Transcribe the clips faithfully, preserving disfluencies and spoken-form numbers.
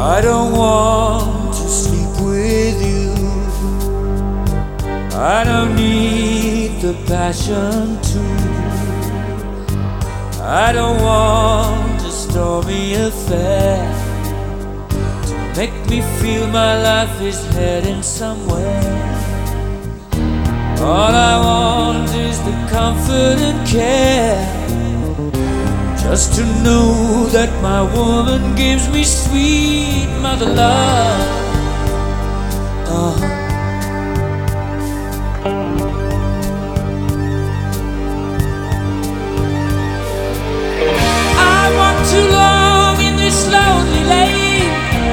I don't want to sleep with you. I don't need the passion too. I don't want a stormy affair to make me feel my life is heading somewhere. All I want is the comfort and care, just to know that my woman gives me sweet mother love. uh-huh. I walk too long in this lonely lane.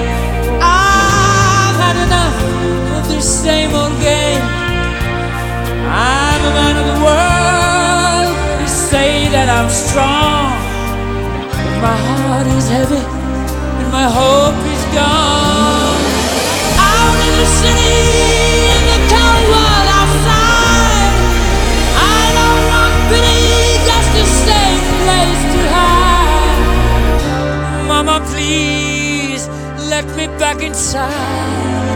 I've had enough of this same old game. I'm a man of the world. They say that I'm strong, but my heart is heavy and my hope is gone. Out in the city, in the cold world outside, I don't want pity, just a safe place to hide. Mama, please let me back inside.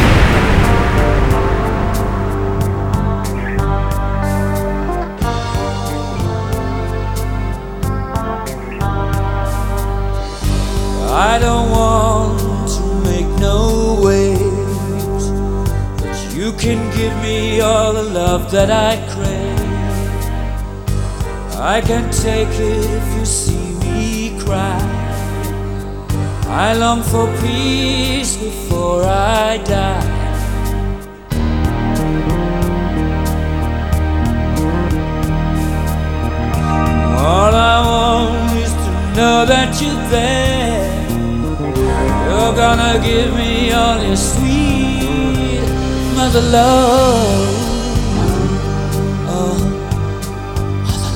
I don't want to make no waves, but you can give me all the love that I crave. I can take it if you see me cry. I long for peace before I die. All I want is to know that you're there. You're gonna give me all your sweet mother love. Oh, mother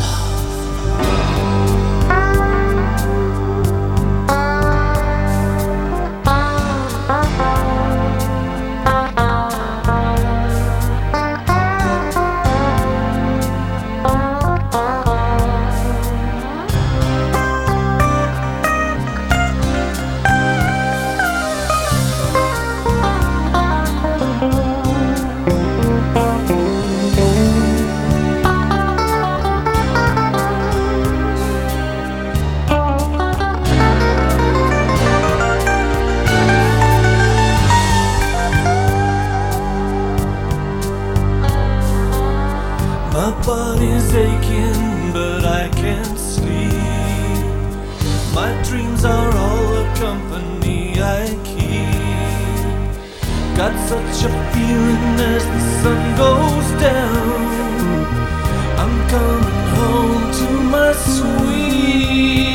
My body's aching, but I can't sleep. My dreams are all the company I keep. Got such a feeling as the sun goes down, I'm coming home to my sweet